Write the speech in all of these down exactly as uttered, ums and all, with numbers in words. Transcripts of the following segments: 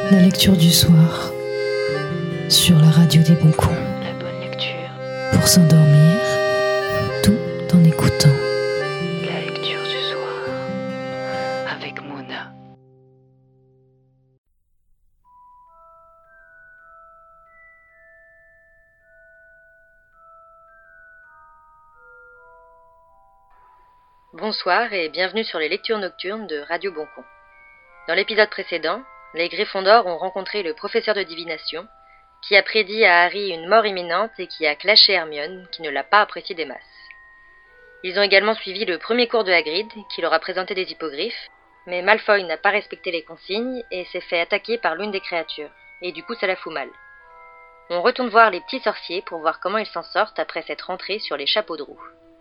La lecture du soir sur la radio des bons coups. La bonne lecture. Pour s'endormir, tout en écoutant. La lecture du soir avec Mona. Bonsoir et bienvenue sur les lectures nocturnes de Radio Boncon. Dans l'épisode précédent, les Gryffondors ont rencontré le professeur de divination, qui a prédit à Harry une mort imminente et qui a clashé Hermione, qui ne l'a pas apprécié des masses. Ils ont également suivi le premier cours de Hagrid, qui leur a présenté des hippogriffes, mais Malfoy n'a pas respecté les consignes et s'est fait attaquer par l'une des créatures, et du coup ça la fout mal. On retourne voir les petits sorciers pour voir comment ils s'en sortent après cette rentrée sur les chapeaux de roue.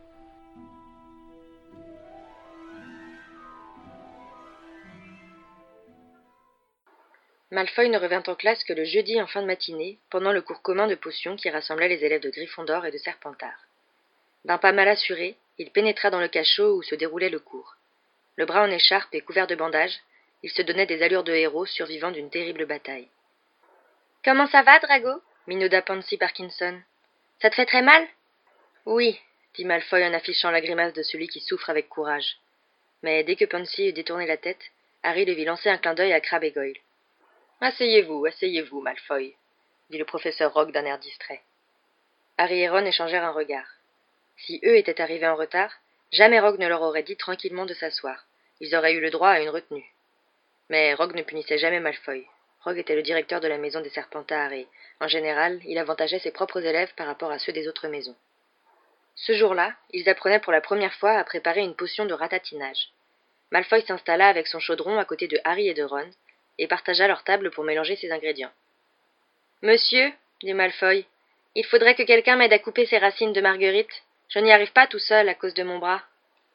Malfoy ne revint en classe que le jeudi en fin de matinée, pendant le cours commun de potions qui rassemblait les élèves de Gryffondor et de Serpentard. D'un pas mal assuré, il pénétra dans le cachot où se déroulait le cours. Le bras en écharpe et couvert de bandages, il se donnait des allures de héros survivant d'une terrible bataille. « Comment ça va, Drago ?» minauda Pansy Parkinson. « Ça te fait très mal ?»« Oui, » dit Malfoy en affichant la grimace de celui qui souffre avec courage. Mais dès que Pansy eut détourné la tête, Harry le vit lancer un clin d'œil à Crabbe et Goyle. « Asseyez-vous, asseyez-vous, Malfoy, » dit le professeur Rogue d'un air distrait. Harry et Ron échangèrent un regard. Si eux étaient arrivés en retard, jamais Rogue ne leur aurait dit tranquillement de s'asseoir. Ils auraient eu le droit à une retenue. Mais Rogue ne punissait jamais Malfoy. Rogue était le directeur de la maison des Serpentards et, en général, il avantageait ses propres élèves par rapport à ceux des autres maisons. Ce jour-là, ils apprenaient pour la première fois à préparer une potion de ratatinage. Malfoy s'installa avec son chaudron à côté de Harry et de Ron, et partagea leur table pour mélanger ses ingrédients. « Monsieur, » dit Malfoy, « il faudrait que quelqu'un m'aide à couper ces racines de marguerite. Je n'y arrive pas tout seul à cause de mon bras. »«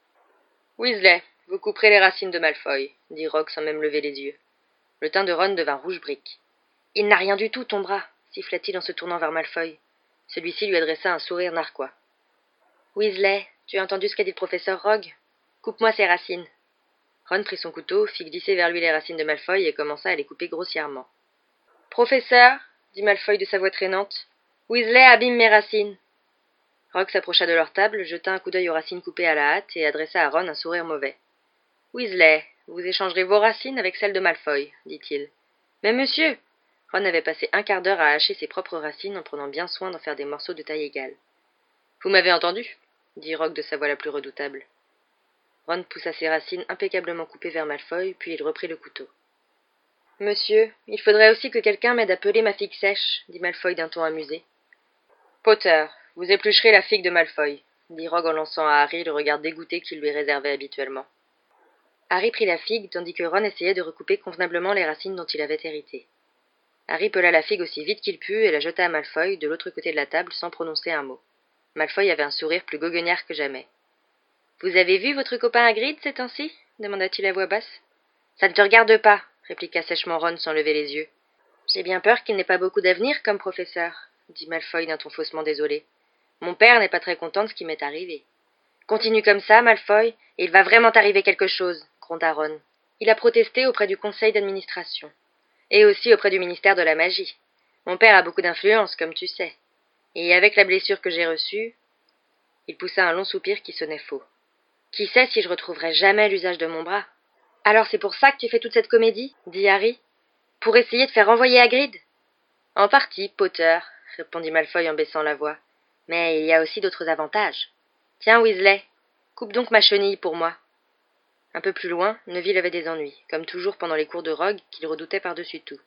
Weasley, vous couperez les racines de Malfoy, » dit Rogue sans même lever les yeux. Le teint de Ron devint rouge brique. « Il n'a rien du tout, ton bras, » siffla-t-il en se tournant vers Malfoy. Celui-ci lui adressa un sourire narquois. « Weasley, tu as entendu ce qu'a dit le professeur Rogue ? Coupe-moi ces racines. » Ron prit son couteau, fit glisser vers lui les racines de Malfoy et commença à les couper grossièrement. « Professeur, » dit Malfoy de sa voix traînante, « Weasley abîme mes racines. » Rogue s'approcha de leur table, jeta un coup d'œil aux racines coupées à la hâte et adressa à Ron un sourire mauvais. « Weasley, vous échangerez vos racines avec celles de Malfoy, » dit-il. « Mais monsieur !» Ron avait passé un quart d'heure à hacher ses propres racines en prenant bien soin d'en faire des morceaux de taille égale. « Vous m'avez entendu ?» dit Rogue de sa voix la plus redoutable. Ron poussa ses racines impeccablement coupées vers Malfoy, puis il reprit le couteau. « Monsieur, il faudrait aussi que quelqu'un m'aide à peler ma figue sèche, » dit Malfoy d'un ton amusé. « Potter, vous éplucherez la figue de Malfoy, » dit Rogue en lançant à Harry le regard dégoûté qu'il lui réservait habituellement. Harry prit la figue, tandis que Ron essayait de recouper convenablement les racines dont il avait hérité. Harry pela la figue aussi vite qu'il put et la jeta à Malfoy, de l'autre côté de la table, sans prononcer un mot. Malfoy avait un sourire plus goguenard que jamais. « Vous avez vu votre copain Hagrid ces temps-ci » demanda-t-il à voix basse. « Ça ne te regarde pas, » répliqua sèchement Ron sans lever les yeux. « J'ai bien peur qu'il n'ait pas beaucoup d'avenir comme professeur, » dit Malfoy d'un ton faussement désolé. « Mon père n'est pas très content de ce qui m'est arrivé. »« Continue comme ça, Malfoy, et il va vraiment t'arriver quelque chose, » gronda Ron. Il a protesté auprès du conseil d'administration, et aussi auprès du ministère de la magie. Mon père a beaucoup d'influence, comme tu sais. Et avec la blessure que j'ai reçue... Il poussa un long soupir qui sonnait faux. Qui sait si je retrouverai jamais l'usage de mon bras ? Alors c'est pour ça que tu fais toute cette comédie, dit Harry. Pour essayer de faire renvoyer Hagrid ? En partie, Potter, répondit Malfoy en baissant la voix. Mais il y a aussi d'autres avantages. Tiens, Weasley, coupe donc ma chenille pour moi. Un peu plus loin, Neville avait des ennuis, comme toujours pendant les cours de Rogue qu'il redoutait par-dessus tout.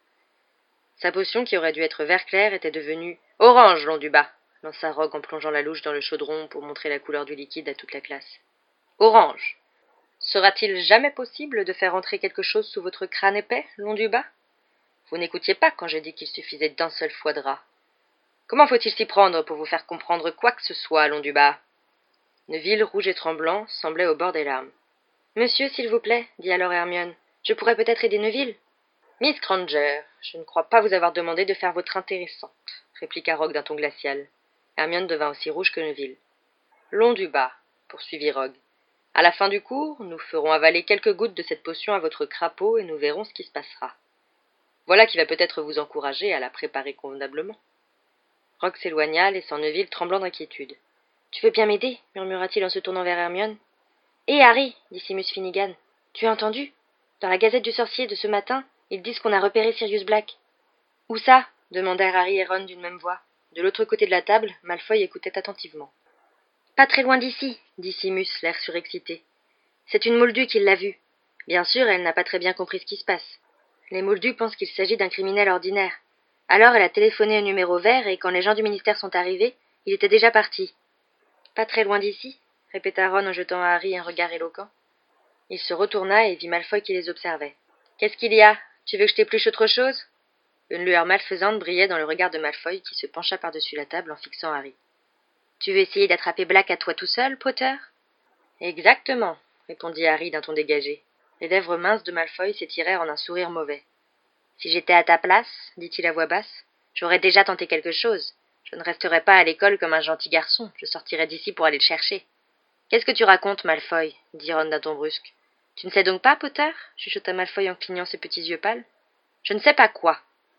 Sa potion, qui aurait dû être vert clair, était devenue orange long du bas, lança Rogue en plongeant la louche dans le chaudron pour montrer la couleur du liquide à toute la classe. Orange. Sera-t-il jamais possible de faire entrer quelque chose sous votre crâne épais, long du bas ? Vous n'écoutiez pas quand j'ai dit qu'il suffisait d'un seul foie de rat. Comment faut-il s'y prendre pour vous faire comprendre quoi que ce soit, long du bas ? Neville, rouge et tremblant, semblait au bord des larmes. « Monsieur, s'il vous plaît, » dit alors Hermione, « je pourrais peut-être aider Neville. »« Miss Granger, je ne crois pas vous avoir demandé de faire votre intéressante, » répliqua Rogue d'un ton glacial. Hermione devint aussi rouge que Neville. « Long du bas, » poursuivit Rogue. « À la fin du cours, nous ferons avaler quelques gouttes de cette potion à votre crapaud et nous verrons ce qui se passera. » Voilà qui va peut-être vous encourager à la préparer convenablement. » Rogue s'éloigna, laissant Neville tremblant d'inquiétude. « Tu veux bien m'aider » murmura-t-il en se tournant vers Hermione. « Hé, Harry » dit Seamus Finnegan. « Tu as entendu ? Dans la Gazette du Sorcier de ce matin, ils disent qu'on a repéré Sirius Black. »« Où ça ?» demandèrent Harry et Ron d'une même voix. De l'autre côté de la table, Malfoy écoutait attentivement. « Pas très loin d'ici, » dit Seamus, l'air surexcité. « C'est une Moldue qui l'a vu. Bien sûr, elle n'a pas très bien compris ce qui se passe. Les Moldus pensent qu'il s'agit d'un criminel ordinaire. Alors elle a téléphoné au numéro vert et quand les gens du ministère sont arrivés, il était déjà parti. »« Pas très loin d'ici ?» répéta Ron en jetant à Harry un regard éloquent. Il se retourna et vit Malfoy qui les observait. « Qu'est-ce qu'il y a ? Tu veux que je t'épluche autre chose ?» Une lueur malfaisante brillait dans le regard de Malfoy qui se pencha par-dessus la table en fixant Harry. « Tu veux essayer d'attraper Black à toi tout seul, Potter ?»« Exactement, » répondit Harry d'un ton dégagé. Les lèvres minces de Malfoy s'étirèrent en un sourire mauvais. « Si j'étais à ta place, dit-il à voix basse, j'aurais déjà tenté quelque chose. Je ne resterais pas à l'école comme un gentil garçon, je sortirais d'ici pour aller le chercher. »« Qu'est-ce que tu racontes, Malfoy ?» dit Ron d'un ton brusque. « Tu ne sais donc pas, Potter ?» chuchota Malfoy en clignant ses petits yeux pâles. « Je ne sais pas quoi. »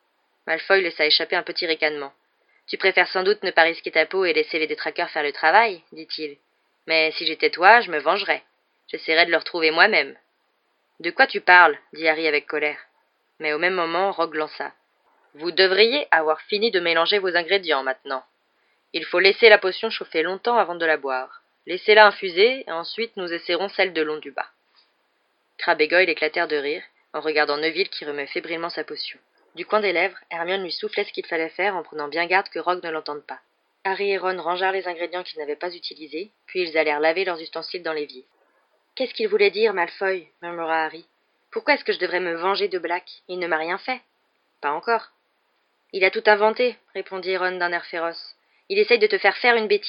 Malfoy laissa échapper un petit ricanement. « Tu préfères sans doute ne pas risquer ta peau et laisser les détraqueurs faire le travail, dit-il. Mais si j'étais toi, je me vengerais. J'essaierais de le retrouver moi-même. »« De quoi tu parles ?» dit Harry avec colère. Mais au même moment, Rogue lança. « Vous devriez avoir fini de mélanger vos ingrédients maintenant. Il faut laisser la potion chauffer longtemps avant de la boire. Laissez-la infuser, et ensuite nous essaierons celle de Londubat. » Crabbe et Goyle éclatèrent de rire, en regardant Neville qui remuait fébrilement sa potion. Du coin des lèvres, Hermione lui soufflait ce qu'il fallait faire en prenant bien garde que Rogue ne l'entende pas. Harry et Ron rangèrent les ingrédients qu'ils n'avaient pas utilisés, puis ils allèrent laver leurs ustensiles dans l'évier. « Qu'est-ce qu'il voulait dire, Malfoy ?» murmura Harry. « Pourquoi est-ce que je devrais me venger de Black ? Il ne m'a rien fait. »« Pas encore. »« Il a tout inventé, » répondit Ron d'un air féroce. « Il essaye de te faire faire une bêtise. »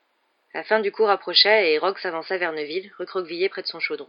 La fin du cours approchait et Rogue s'avança vers Neville, recroquevillé près de son chaudron.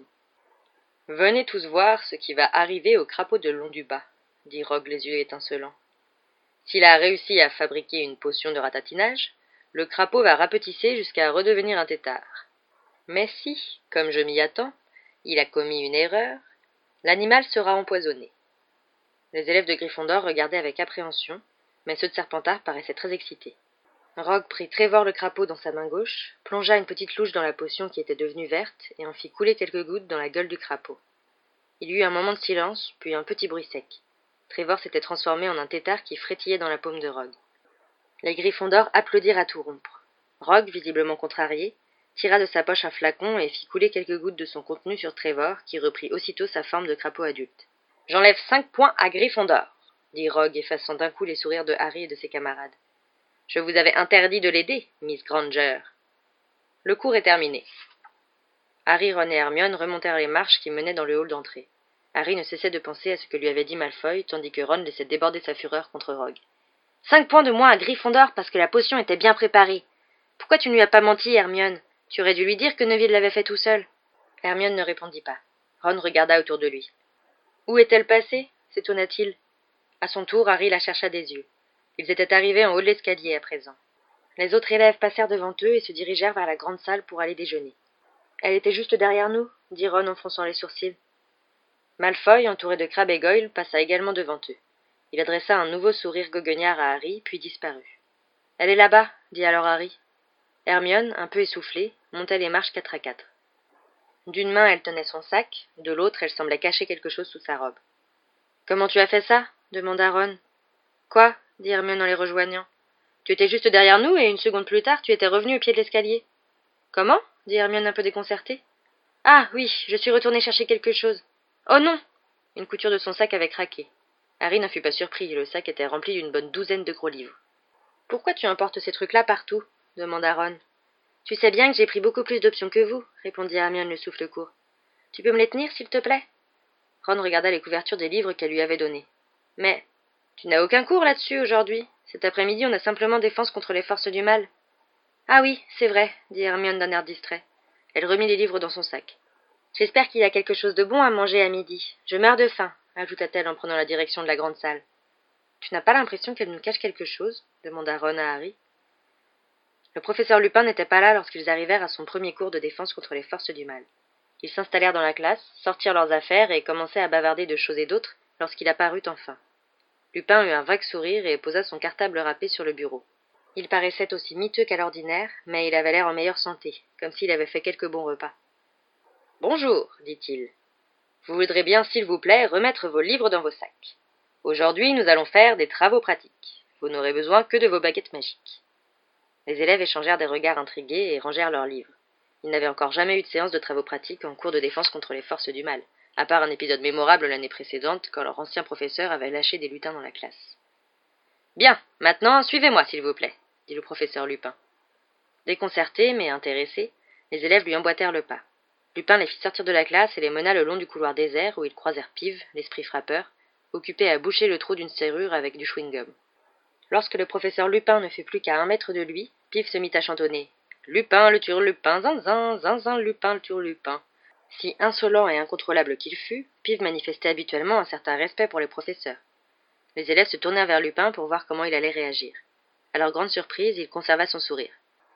« Venez tous voir ce qui va arriver au crapaud de Londubat, » dit Rogue les yeux étincelants. « S'il a réussi à fabriquer une potion de ratatinage, le crapaud va rapetisser jusqu'à redevenir un tétard. Mais si, comme je m'y attends, il a commis une erreur, l'animal sera empoisonné. » Les élèves de Gryffondor regardaient avec appréhension, mais ceux de Serpentard paraissaient très excités. Rogue prit Trevor le crapaud dans sa main gauche, plongea une petite louche dans la potion qui était devenue verte et en fit couler quelques gouttes dans la gueule du crapaud. Il y eut un moment de silence, puis un petit bruit sec. Trevor s'était transformé en un tétard qui frétillait dans la paume de Rogue. Les Gryffondors applaudirent à tout rompre. Rogue, visiblement contrarié, tira de sa poche un flacon et fit couler quelques gouttes de son contenu sur Trevor, qui reprit aussitôt sa forme de crapaud adulte. « J'enlève cinq points à Gryffondor, » dit Rogue, effaçant d'un coup les sourires de Harry et de ses camarades. « Je vous avais interdit de l'aider, Miss Granger. » Le cours est terminé. Harry, Ron et Hermione remontèrent les marches qui menaient dans le hall d'entrée. Harry ne cessait de penser à ce que lui avait dit Malfoy, tandis que Ron laissait déborder sa fureur contre Rogue. « Cinq points de moins à Gryffondor parce que la potion était bien préparée. Pourquoi tu ne lui as pas menti, Hermione ? Tu aurais dû lui dire que Neville l'avait fait tout seul. » Hermione ne répondit pas. Ron regarda autour de lui. « Où est-elle passée ?» s'étonna-t-il. À son tour, Harry la chercha des yeux. Ils étaient arrivés en haut de l'escalier à présent. Les autres élèves passèrent devant eux et se dirigèrent vers la grande salle pour aller déjeuner. « Elle était juste derrière nous » dit Ron en fronçant les sourcils. Malfoy, entouré de Crabbe et Goyle, passa également devant eux. Il adressa un nouveau sourire goguenard à Harry, puis disparut. « Elle est là-bas » dit alors Harry. Hermione, un peu essoufflée, montait les marches quatre à quatre. D'une main, elle tenait son sac, de l'autre, elle semblait cacher quelque chose sous sa robe. « Comment tu as fait ça ?» demanda Ron. « Quoi ?» dit Hermione en les rejoignant. « Tu étais juste derrière nous et une seconde plus tard, tu étais revenu au pied de l'escalier. »« Comment ?» dit Hermione un peu déconcertée. « Ah, oui, je suis retournée chercher quelque chose. »« Oh non !» Une couture de son sac avait craqué. Harry n'en fut pas surpris, le sac était rempli d'une bonne douzaine de gros livres. « Pourquoi tu emportes ces trucs-là partout ?» demanda Ron. « Tu sais bien que j'ai pris beaucoup plus d'options que vous, » répondit Hermione le souffle court. « Tu peux me les tenir, s'il te plaît ?» Ron regarda les couvertures des livres qu'elle lui avait donnés. « Mais tu n'as aucun cours là-dessus aujourd'hui. Cet après-midi, on a simplement défense contre les forces du mal. »« Ah oui, c'est vrai, » dit Hermione d'un air distrait. Elle remit les livres dans son sac. « J'espère qu'il y a quelque chose de bon à manger à midi. Je meurs de faim, » ajouta-t-elle en prenant la direction de la grande salle. « Tu n'as pas l'impression qu'elle nous cache quelque chose ?» demanda Ron à Harry. Le professeur Lupin n'était pas là lorsqu'ils arrivèrent à son premier cours de défense contre les forces du mal. Ils s'installèrent dans la classe, sortirent leurs affaires et commençaient à bavarder de choses et d'autres lorsqu'il apparut enfin. Lupin eut un vague sourire et posa son cartable râpé sur le bureau. Il paraissait aussi miteux qu'à l'ordinaire, mais il avait l'air en meilleure santé, comme s'il avait fait quelques bons repas. « Bonjour, dit-il. Vous voudrez bien, s'il vous plaît, remettre vos livres dans vos sacs. Aujourd'hui, nous allons faire des travaux pratiques. Vous n'aurez besoin que de vos baguettes magiques. » Les élèves échangèrent des regards intrigués et rangèrent leurs livres. Ils n'avaient encore jamais eu de séance de travaux pratiques en cours de défense contre les forces du mal, à part un épisode mémorable l'année précédente quand leur ancien professeur avait lâché des lutins dans la classe. « Bien, maintenant, suivez-moi, s'il vous plaît, » dit le professeur Lupin. Déconcertés, mais intéressés, les élèves lui emboîtèrent le pas. Lupin les fit sortir de la classe et les mena le long du couloir désert où ils croisèrent Pive, l'esprit frappeur, occupé à boucher le trou d'une serrure avec du chewing-gum. Lorsque le professeur Lupin ne fut plus qu'à un mètre de lui, Pive se mit à chantonner « Lupin le turlupin, zinzin, zinzin, Lupin le turlupin ». Si insolent et incontrôlable qu'il fût, Pive manifestait habituellement un certain respect pour les professeurs. Les élèves se tournèrent vers Lupin pour voir comment il allait réagir. À leur grande surprise, il conserva son sourire.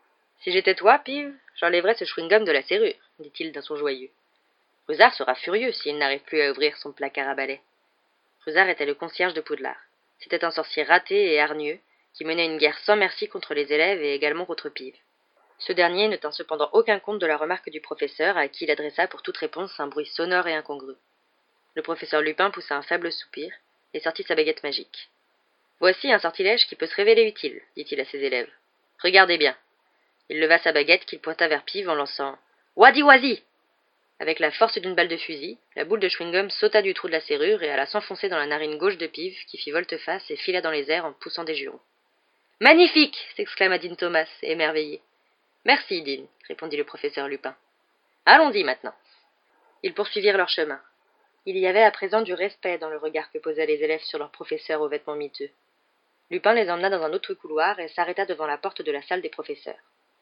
« Si j'étais toi, Pive, j'enlèverais ce chewing-gum de la serrure, » dit-il d'un ton joyeux. « Rusard sera furieux s'il n'arrive plus à ouvrir son placard à balai. » Rusard était le concierge de Poudlard. C'était un sorcier raté et hargneux, qui menait une guerre sans merci contre les élèves et également contre Pive. Ce dernier ne tint cependant aucun compte de la remarque du professeur, à qui il adressa pour toute réponse un bruit sonore et incongru. Le professeur Lupin poussa un faible soupir et sortit sa baguette magique. « Voici un sortilège qui peut se révéler utile, » dit-il à ses élèves. « Regardez bien. » Il leva sa baguette qu'il pointa vers Pive en lançant « Wadi Wazi !» Avec la force d'une balle de fusil, la boule de chewing-gum sauta du trou de la serrure et alla s'enfoncer dans la narine gauche de Pive, qui fit volte-face et fila dans les airs en poussant des jurons. « Magnifique !» s'exclama Dean Thomas, émerveillé. « Merci, Dean, » répondit le professeur Lupin. « Allons-y maintenant. » Ils poursuivirent leur chemin. Il y avait à présent du respect dans le regard que posaient les élèves sur leur professeur aux vêtements miteux. Lupin les emmena dans un autre couloir et s'arrêta devant la porte de la salle des professeurs.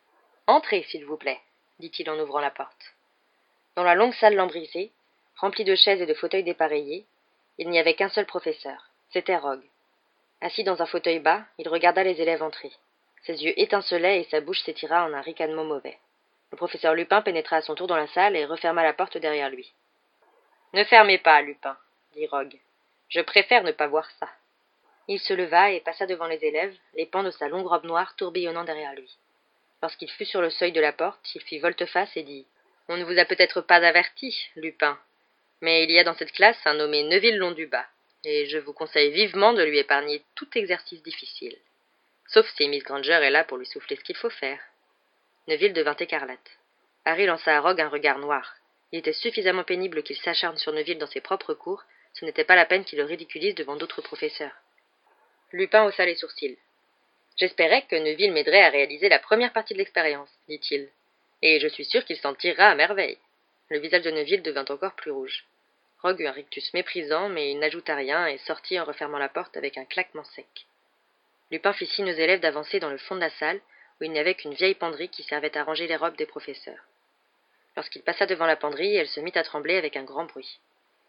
« Entrez, s'il vous plaît, » dit-il en ouvrant la porte. Dans la longue salle lambrisée, remplie de chaises et de fauteuils dépareillés, il n'y avait qu'un seul professeur, c'était Rogue. Assis dans un fauteuil bas, il regarda les élèves entrer. Ses yeux étincelaient et sa bouche s'étira en un ricanement mauvais. Le professeur Lupin pénétra à son tour dans la salle et referma la porte derrière lui. « Ne fermez pas, Lupin, » dit Rogue. « Je préfère ne pas voir ça. » Il se leva et passa devant les élèves, les pans de sa longue robe noire tourbillonnant derrière lui. Lorsqu'il fut sur le seuil de la porte, il fit volte-face et dit « On ne vous a peut-être pas averti, Lupin, mais il y a dans cette classe un nommé Neuville-Londubat, et je vous conseille vivement de lui épargner tout exercice difficile. Sauf si Miss Granger est là pour lui souffler ce qu'il faut faire. » Neville devint écarlate. Harry lança à Rogue un regard noir. Il était suffisamment pénible qu'il s'acharne sur Neville dans ses propres cours, ce n'était pas la peine qu'il le ridiculise devant d'autres professeurs. Lupin haussa les sourcils. « J'espérais que Neville m'aiderait à réaliser la première partie de l'expérience, dit-il, et je suis sûr qu'il s'en tirera à merveille. » Le visage de Neville devint encore plus rouge. Rogue eut un rictus méprisant, mais il n'ajouta rien et sortit en refermant la porte avec un claquement sec. Lupin fit signe aux élèves d'avancer dans le fond de la salle, où il n'y avait qu'une vieille penderie qui servait à ranger les robes des professeurs. Lorsqu'il passa devant la penderie, elle se mit à trembler avec un grand bruit.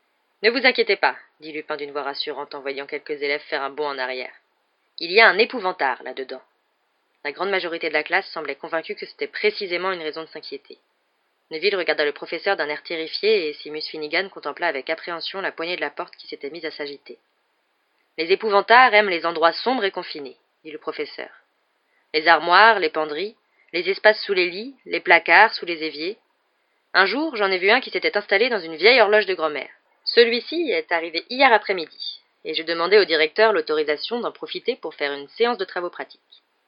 « Ne vous inquiétez pas, » dit Lupin d'une voix rassurante en voyant quelques élèves faire un bond en arrière. « Il y a un épouvantard là-dedans. » La grande majorité de la classe semblait convaincue que c'était précisément une raison de s'inquiéter. Neville regarda le professeur d'un air terrifié et Seamus Finnegan contempla avec appréhension la poignée de la porte qui s'était mise à s'agiter. « Les épouvantards aiment les endroits sombres et confinés, » dit le professeur. « Les armoires, les penderies, les espaces sous les lits, les placards, sous les éviers. Un jour, j'en ai vu un qui s'était installé dans une vieille horloge de grand-mère. Celui-ci est arrivé hier après-midi, et je demandais au directeur l'autorisation d'en profiter pour faire une séance de travaux pratiques.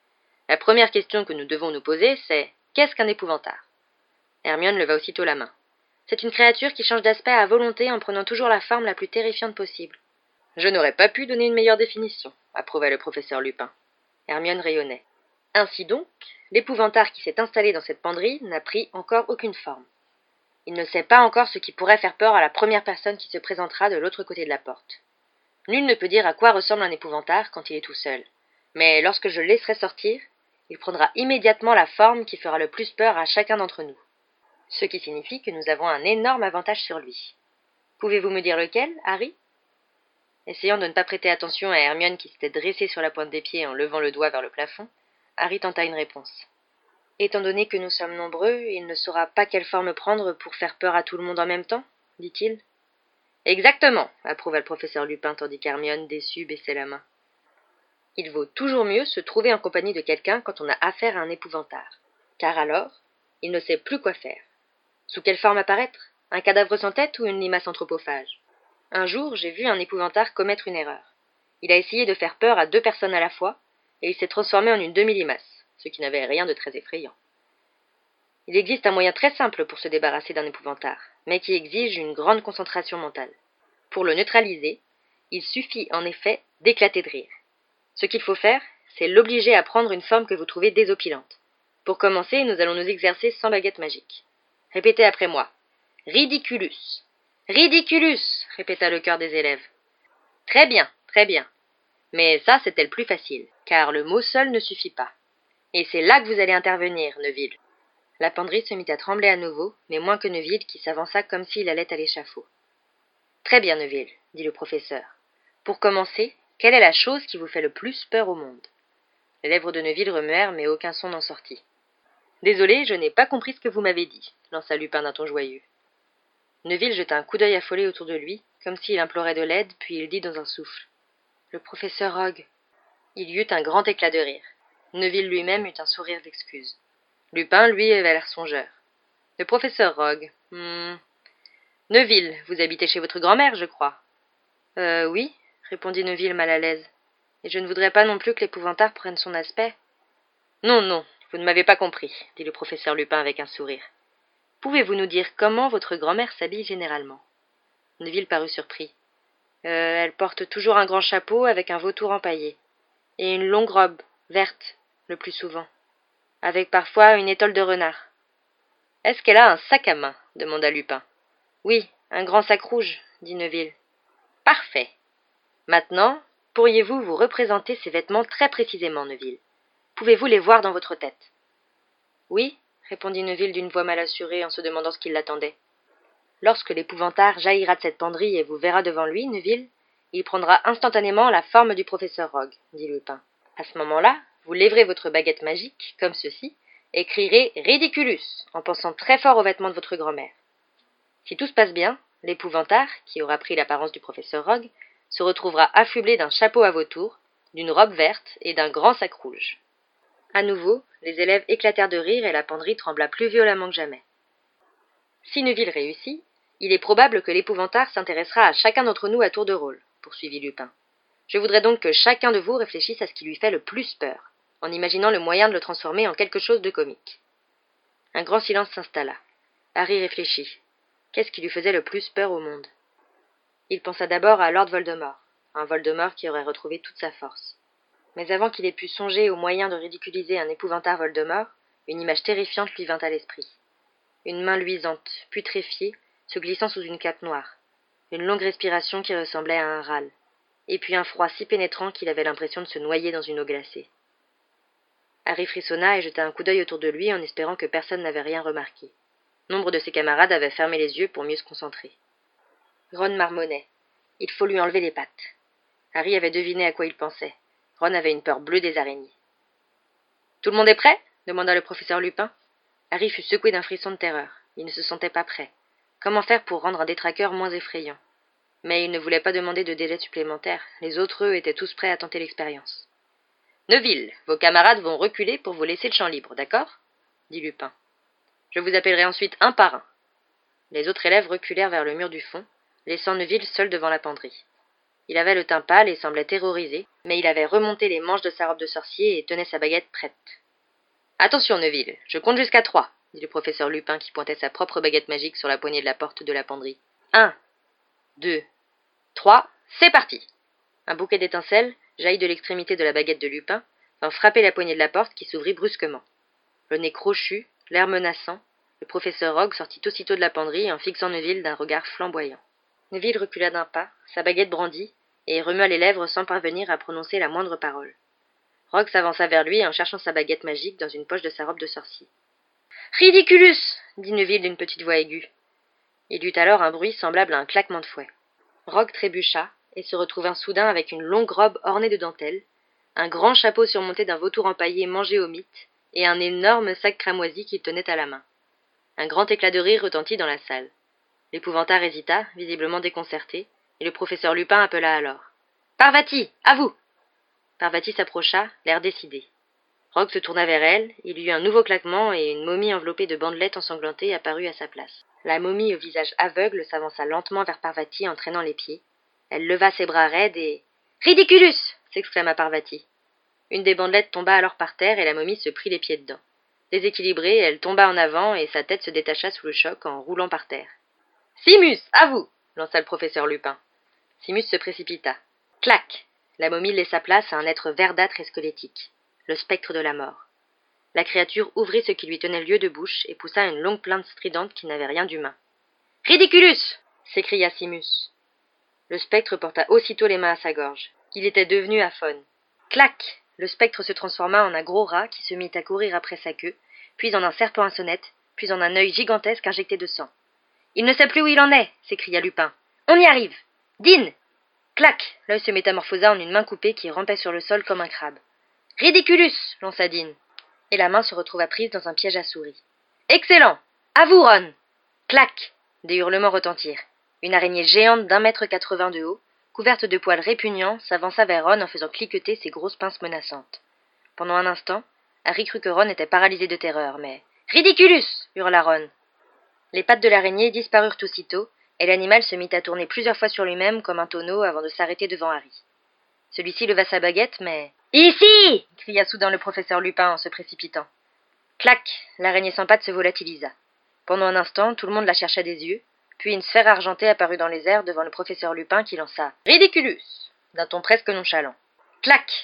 La première question que nous devons nous poser, c'est « qu'est-ce qu'un épouvantard ?» Hermione leva aussitôt la main. « C'est une créature qui change d'aspect à volonté en prenant toujours la forme la plus terrifiante possible. » « Je n'aurais pas pu donner une meilleure définition, » approuva le professeur Lupin. Hermione rayonnait. « Ainsi donc, l'épouvantard qui s'est installé dans cette penderie n'a pris encore aucune forme. Il ne sait pas encore ce qui pourrait faire peur à la première personne qui se présentera de l'autre côté de la porte. Nul ne peut dire à quoi ressemble un épouvantard quand il est tout seul, mais lorsque je le laisserai sortir, il prendra immédiatement la forme qui fera le plus peur à chacun d'entre nous. Ce qui signifie que nous avons un énorme avantage sur lui. Pouvez-vous me dire lequel, Harry ?» Essayant de ne pas prêter attention à Hermione qui s'était dressée sur la pointe des pieds en levant le doigt vers le plafond, Harry tenta une réponse. « Étant donné que nous sommes nombreux, il ne saura pas quelle forme prendre pour faire peur à tout le monde en même temps, dit-il. Exactement, approuva le professeur Lupin tandis qu'Hermione, déçue, baissait la main. Il vaut toujours mieux se trouver en compagnie de quelqu'un quand on a affaire à un épouvantard, car alors, il ne sait plus quoi faire. Sous quelle forme apparaître? Un cadavre sans tête ou une limace anthropophage? Un jour, j'ai vu un épouvantard commettre une erreur. Il a essayé de faire peur à deux personnes à la fois, et il s'est transformé en une demi-limace, ce qui n'avait rien de très effrayant. Il existe un moyen très simple pour se débarrasser d'un épouvantard, mais qui exige une grande concentration mentale. Pour le neutraliser, il suffit en effet d'éclater de rire. Ce qu'il faut faire, c'est l'obliger à prendre une forme que vous trouvez désopilante. Pour commencer, nous allons nous exercer sans baguette magique. Répétez après moi. Ridiculus. Ridiculus, répéta le chœur des élèves. Très bien, très bien. Mais ça, c'était le plus facile, car le mot seul ne suffit pas. Et c'est là que vous allez intervenir, Neville. La penderie se mit à trembler à nouveau, mais moins que Neville qui s'avança comme s'il allait à l'échafaud. Très bien, Neville, dit le professeur. Pour commencer, quelle est la chose qui vous fait le plus peur au monde? Les lèvres de Neville remuèrent, mais aucun son n'en sortit. Désolé, je n'ai pas compris ce que vous m'avez dit, lança Lupin d'un ton joyeux. Neville jeta un coup d'œil affolé autour de lui, comme s'il implorait de l'aide, puis il dit dans un souffle. Le professeur Rogue. Il y eut un grand éclat de rire. Neville lui-même eut un sourire d'excuse. Lupin, lui, avait l'air songeur. Le professeur Rogue. Hmm. Neville, vous habitez chez votre grand-mère, je crois. Euh, oui, répondit Neville mal à l'aise. Et je ne voudrais pas non plus que l'épouvantard prenne son aspect. Non, non, vous ne m'avez pas compris, dit le professeur Lupin avec un sourire. Pouvez-vous nous dire comment votre grand-mère s'habille généralement? Neville parut surpris. Euh, elle porte toujours un grand chapeau avec un vautour empaillé, et une longue robe, verte, le plus souvent, avec parfois une étole de renard. Est-ce qu'elle a un sac à main? Demanda Lupin. Oui, un grand sac rouge, dit Neville. Parfait. Maintenant, pourriez-vous vous représenter ces vêtements très précisément, Neville? Pouvez-vous les voir dans votre tête? Oui, répondit Neville d'une voix mal assurée en se demandant ce qui l'attendait. Lorsque l'épouvantard jaillira de cette penderie et vous verra devant lui, Neville, il prendra instantanément la forme du professeur Rogue, dit Lupin. À ce moment-là, vous lèverez votre baguette magique, comme ceci, et crierez « Ridiculus » en pensant très fort aux vêtements de votre grand-mère. Si tout se passe bien, l'épouvantard, qui aura pris l'apparence du professeur Rogue, se retrouvera affublé d'un chapeau à vautour, d'une robe verte et d'un grand sac rouge. À nouveau, les élèves éclatèrent de rire et la penderie trembla plus violemment que jamais. Si Neville réussit, il est probable que l'épouvantard s'intéressera à chacun d'entre nous à tour de rôle, poursuivit Lupin. Je voudrais donc que chacun de vous réfléchisse à ce qui lui fait le plus peur, en imaginant le moyen de le transformer en quelque chose de comique. Un grand silence s'installa. Harry réfléchit. Qu'est-ce qui lui faisait le plus peur au monde? Il pensa d'abord à Lord Voldemort, un Voldemort qui aurait retrouvé toute sa force. Mais avant qu'il ait pu songer au moyen de ridiculiser un épouvantard Voldemort, une image terrifiante lui vint à l'esprit. Une main luisante, putréfiée, se glissant sous une cape noire, une longue respiration qui ressemblait à un râle, et puis un froid si pénétrant qu'il avait l'impression de se noyer dans une eau glacée. Harry frissonna et jeta un coup d'œil autour de lui en espérant que personne n'avait rien remarqué. Nombre de ses camarades avaient fermé les yeux pour mieux se concentrer. Ron marmonnait. Il faut lui enlever les pattes. Harry avait deviné à quoi il pensait. Ron avait une peur bleue des araignées. « Tout le monde est prêt ?» demanda le professeur Lupin. Harry fut secoué d'un frisson de terreur. Il ne se sentait pas prêt. Comment faire pour rendre un détraqueur moins effrayant? Mais il ne voulait pas demander de délai supplémentaire. Les autres, eux, étaient tous prêts à tenter l'expérience. « Neville, vos camarades vont reculer pour vous laisser le champ libre, d'accord ?» dit Lupin. « Je vous appellerai ensuite un par un. » Les autres élèves reculèrent vers le mur du fond, laissant Neville seul devant la penderie. Il avait le teint pâle et semblait terrorisé, mais il avait remonté les manches de sa robe de sorcier et tenait sa baguette prête. « Attention, Neville, je compte jusqu'à trois, » dit le professeur Lupin qui pointait sa propre baguette magique sur la poignée de la porte de la penderie. « Un, deux, trois, c'est parti !» Un bouquet d'étincelles, jailli de l'extrémité de la baguette de Lupin, vint frapper la poignée de la porte qui s'ouvrit brusquement. Le nez crochu, l'air menaçant, le professeur Rogue sortit aussitôt de la penderie en fixant Neville d'un regard flamboyant. Neville recula d'un pas, sa baguette brandie, et remua les lèvres sans parvenir à prononcer la moindre parole. Rogue s'avança vers lui en cherchant sa baguette magique dans une poche de sa robe de sorcier. « Ridiculus !» dit Neville d'une petite voix aiguë. Il eut alors un bruit semblable à un claquement de fouet. Rogue trébucha et se retrouva soudain avec une longue robe ornée de dentelles, un grand chapeau surmonté d'un vautour empaillé mangé au mythe et un énorme sac cramoisi qu'il tenait à la main. Un grand éclat de rire retentit dans la salle. L'épouvantail hésita, visiblement déconcerté, et le professeur Lupin appela alors. « Parvati, à vous !» Parvati s'approcha, l'air décidé. Rogue se tourna vers elle, il y eut un nouveau claquement et une momie enveloppée de bandelettes ensanglantées apparut à sa place. La momie au visage aveugle s'avança lentement vers Parvati en traînant les pieds. Elle leva ses bras raides et... « Ridiculus !» s'exclama Parvati. Une des bandelettes tomba alors par terre et la momie se prit les pieds dedans. Déséquilibrée, elle tomba en avant et sa tête se détacha sous le choc en roulant par terre. « Simus, à vous !» lança le professeur Lupin. Simus se précipita. Clac ! La momie laissa place à un être verdâtre et squelettique, le spectre de la mort. La créature ouvrit ce qui lui tenait lieu de bouche et poussa une longue plainte stridente qui n'avait rien d'humain. « Ridiculus !» s'écria Simus. Le spectre porta aussitôt les mains à sa gorge. Il était devenu aphone. Clac ! Le spectre se transforma en un gros rat qui se mit à courir après sa queue, puis en un serpent à sonnette, puis en un œil gigantesque injecté de sang. « Il ne sait plus où il en est !» s'écria Lupin. « On y arrive ! Dean !» Clac ! L'œil se métamorphosa en une main coupée qui rampait sur le sol comme un crabe. « Ridiculus !» lança Dean. Et la main se retrouva prise dans un piège à souris. « Excellent ! À vous, Ron !» Clac ! Des hurlements retentirent. Une araignée géante d'un mètre quatre-vingts de haut, couverte de poils répugnants, s'avança vers Ron en faisant cliqueter ses grosses pinces menaçantes. Pendant un instant, Harry crut que Ron était paralysé de terreur, mais... « Ridiculus !» hurla Ron. Les pattes de l'araignée disparurent aussitôt, et l'animal se mit à tourner plusieurs fois sur lui-même comme un tonneau avant de s'arrêter devant Harry. Celui-ci leva sa baguette, mais... « Ici !» cria soudain le professeur Lupin en se précipitant. Clac ! L'araignée sans pattes se volatilisa. Pendant un instant, tout le monde la chercha des yeux, puis une sphère argentée apparut dans les airs devant le professeur Lupin qui lança « Ridiculus !» d'un ton presque nonchalant. Clac !«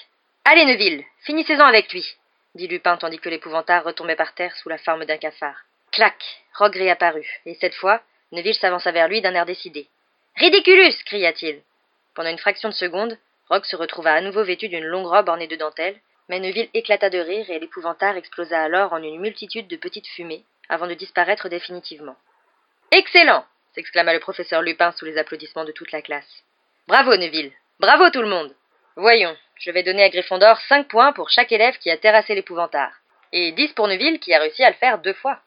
Allez, Neville, finissez-en avec lui !» dit Lupin tandis que l'épouvantail retombait par terre sous la forme d'un cafard. Clac ! Rogue réapparut, et cette fois, Neville s'avança vers lui d'un air décidé. « Ridiculus !» cria-t-il. Pendant une fraction de seconde, Rogue se retrouva à nouveau vêtu d'une longue robe ornée de dentelle, mais Neville éclata de rire et l'épouvantail explosa alors en une multitude de petites fumées, avant de disparaître définitivement. « Excellent !» s'exclama le professeur Lupin sous les applaudissements de toute la classe. « Bravo, Neville ! Bravo tout le monde ! Voyons, je vais donner à Gryffondor cinq points pour chaque élève qui a terrassé l'épouvantail, et dix pour Neville qui a réussi à le faire deux fois.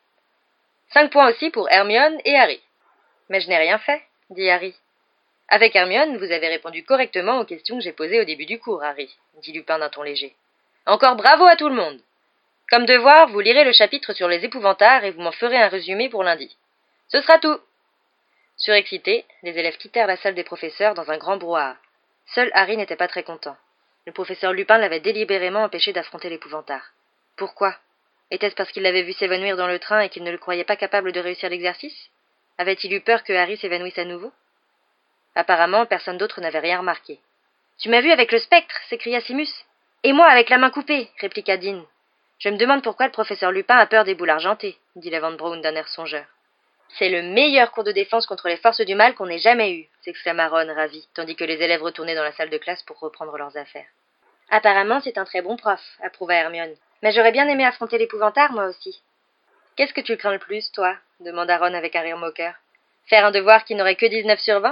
Cinq points aussi pour Hermione et Harry. »« Mais je n'ai rien fait, » dit Harry. « Avec Hermione, vous avez répondu correctement aux questions que j'ai posées au début du cours, Harry, » dit Lupin d'un ton léger. « Encore bravo à tout le monde. Comme devoir, vous lirez le chapitre sur les épouvantards et vous m'en ferez un résumé pour lundi. Ce sera tout. » Surexcités, les élèves quittèrent la salle des professeurs dans un grand brouhaha. Seul Harry n'était pas très content. Le professeur Lupin l'avait délibérément empêché d'affronter l'épouvantail. Pourquoi ? Était-ce parce qu'il l'avait vu s'évanouir dans le train et qu'il ne le croyait pas capable de réussir l'exercice ? Avait-il eu peur que Harry s'évanouisse à nouveau ? Apparemment, personne d'autre n'avait rien remarqué. « Tu m'as vu avec le spectre !» s'écria Simus. « Et moi avec la main coupée !» répliqua Dean. « Je me demande pourquoi le professeur Lupin a peur des boules argentées !» dit la Van Braun d'un air songeur. « C'est le meilleur cours de défense contre les forces du mal qu'on ait jamais eu !» s'exclama Ron, ravi, tandis que les élèves retournaient dans la salle de classe pour reprendre leurs affaires. « Apparemment, c'est un très bon prof !» approuva Hermione. « Mais j'aurais bien aimé affronter l'épouvantail, moi aussi. »« Qu'est-ce que tu crains le plus, toi ?» demanda Ron avec un rire moqueur. « Faire un devoir qui n'aurait que dix-neuf sur vingt ? »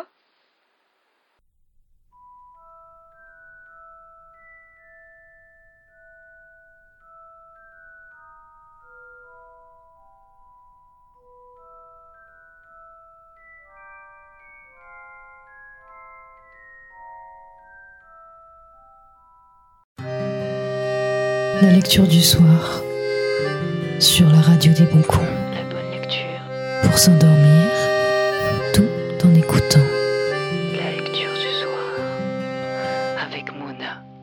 La lecture du soir sur la radio des bons coups. La bonne lecture. Pour s'endormir, tout en écoutant. La lecture du soir avec Mona.